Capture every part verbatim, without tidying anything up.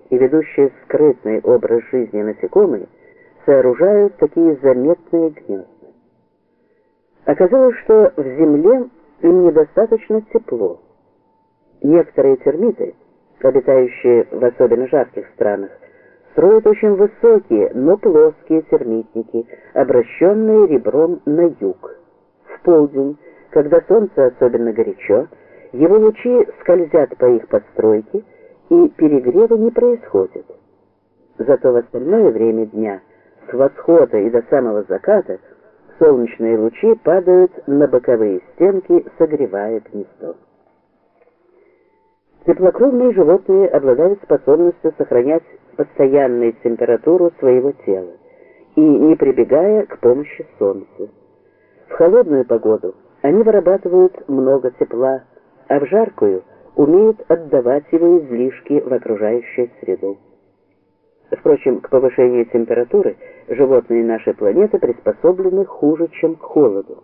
и ведущие скрытный образ жизни насекомые сооружают такие заметные гнезда. Оказалось, что в земле им недостаточно тепло. Некоторые термиты, обитающие в особенно жарких странах, строят очень высокие, но плоские термитники, обращенные ребром на юг. В полдень, когда солнце особенно горячо, его лучи скользят по их постройке, и перегрева не происходит. Зато в остальное время дня, с восхода и до самого заката, солнечные лучи падают на боковые стенки, согревая гнездо. Теплокровные животные обладают способностью сохранять постоянную температуру своего тела и не прибегая к помощи солнца. В холодную погоду они вырабатывают много тепла, а в жаркую умеют отдавать его излишки в окружающую среду. Впрочем, к повышению температуры животные нашей планеты приспособлены хуже, чем к холоду.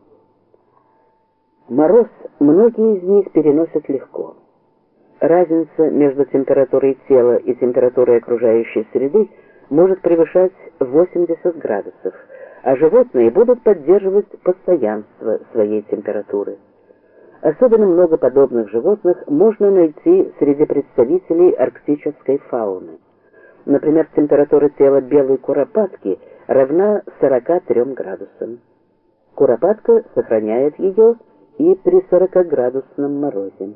Мороз многие из них переносят легко. Разница между температурой тела и температурой окружающей среды может превышать восемьдесят градусов, а животные будут поддерживать постоянство своей температуры. Особенно много подобных животных можно найти среди представителей арктической фауны. Например, температура тела белой куропатки равна сорока трём градусам. Куропатка сохраняет ее и при сорокаградусном морозе.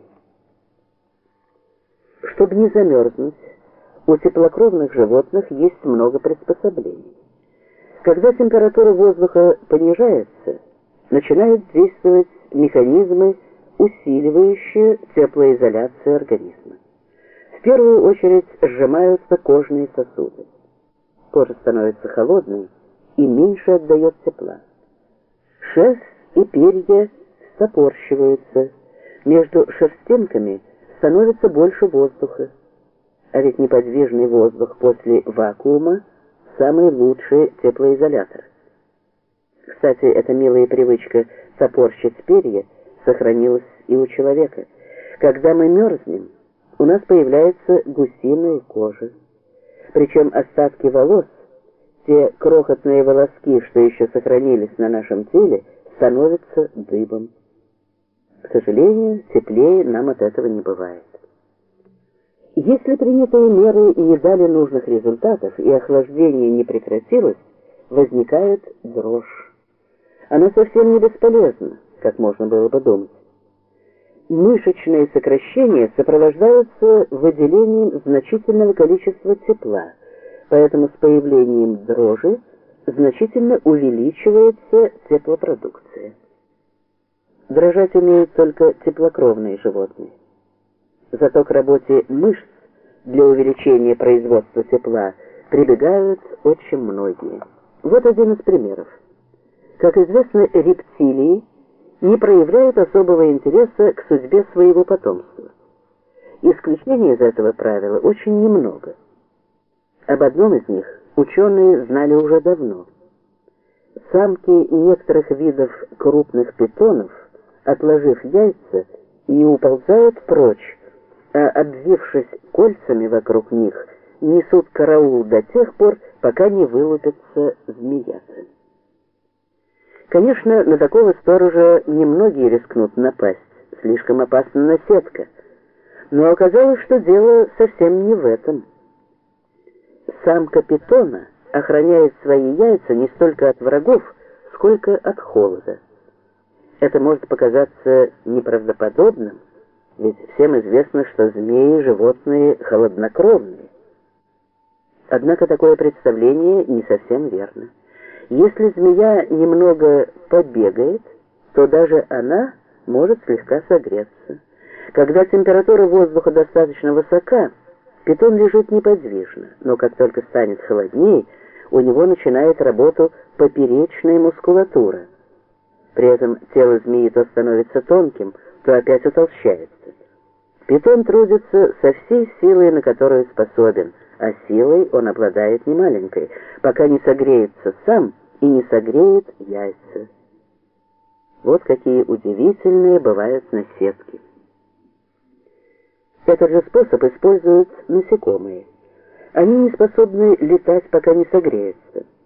Чтобы не замерзнуть, у теплокровных животных есть много приспособлений. Когда температура воздуха понижается, начинают действовать механизмы, усиливающие теплоизоляцию организма. В первую очередь сжимаются кожные сосуды. Кожа становится холодной и меньше отдает тепла. Шерсть и перья стопорщиваются, между шерстинками становится больше воздуха. А ведь неподвижный воздух после вакуума – самый лучший теплоизолятор. Кстати, эта милая привычка топорщить перья сохранилась и у человека. Когда мы мерзнем, у нас появляется гусиная кожа. Причем остатки волос, те крохотные волоски, что еще сохранились на нашем теле, становятся дыбом. К сожалению, теплее нам от этого не бывает. Если принятые меры не дали нужных результатов и охлаждение не прекратилось, возникает дрожь. Она совсем не бесполезна, как можно было бы думать. Мышечные сокращения сопровождаются выделением значительного количества тепла, поэтому с появлением дрожи значительно увеличивается теплопродукция. Дрожать умеют только теплокровные животные. Зато к работе мышц для увеличения производства тепла прибегают очень многие. Вот один из примеров. Как известно, рептилии не проявляют особого интереса к судьбе своего потомства. Исключений из этого правила очень немного. Об одном из них ученые знали уже давно. Самки некоторых видов крупных питонов, отложив яйца, не уползают прочь, а, обвившись кольцами вокруг них, несут караул до тех пор, пока не вылупятся змеяты. Конечно, на такого сторожа немногие рискнут напасть, слишком опасна наседка. Но оказалось, что дело совсем не в этом. Самка питона охраняет свои яйца не столько от врагов, сколько от холода. Это может показаться неправдоподобным, ведь всем известно, что змеи – животные холоднокровные. Однако такое представление не совсем верно. Если змея немного побегает, то даже она может слегка согреться. Когда температура воздуха достаточно высока, питон лежит неподвижно, но как только станет холоднее, у него начинает работу поперечная мускулатура. При этом тело змеи то становится тонким, то опять утолщается. Питон трудится со всей силой, на которую способен, а силой он обладает немаленькой, пока не согреется сам и не согреет яйца. Вот какие удивительные бывают наседки. Этот же способ используют насекомые. Они не способны летать, пока не согреются.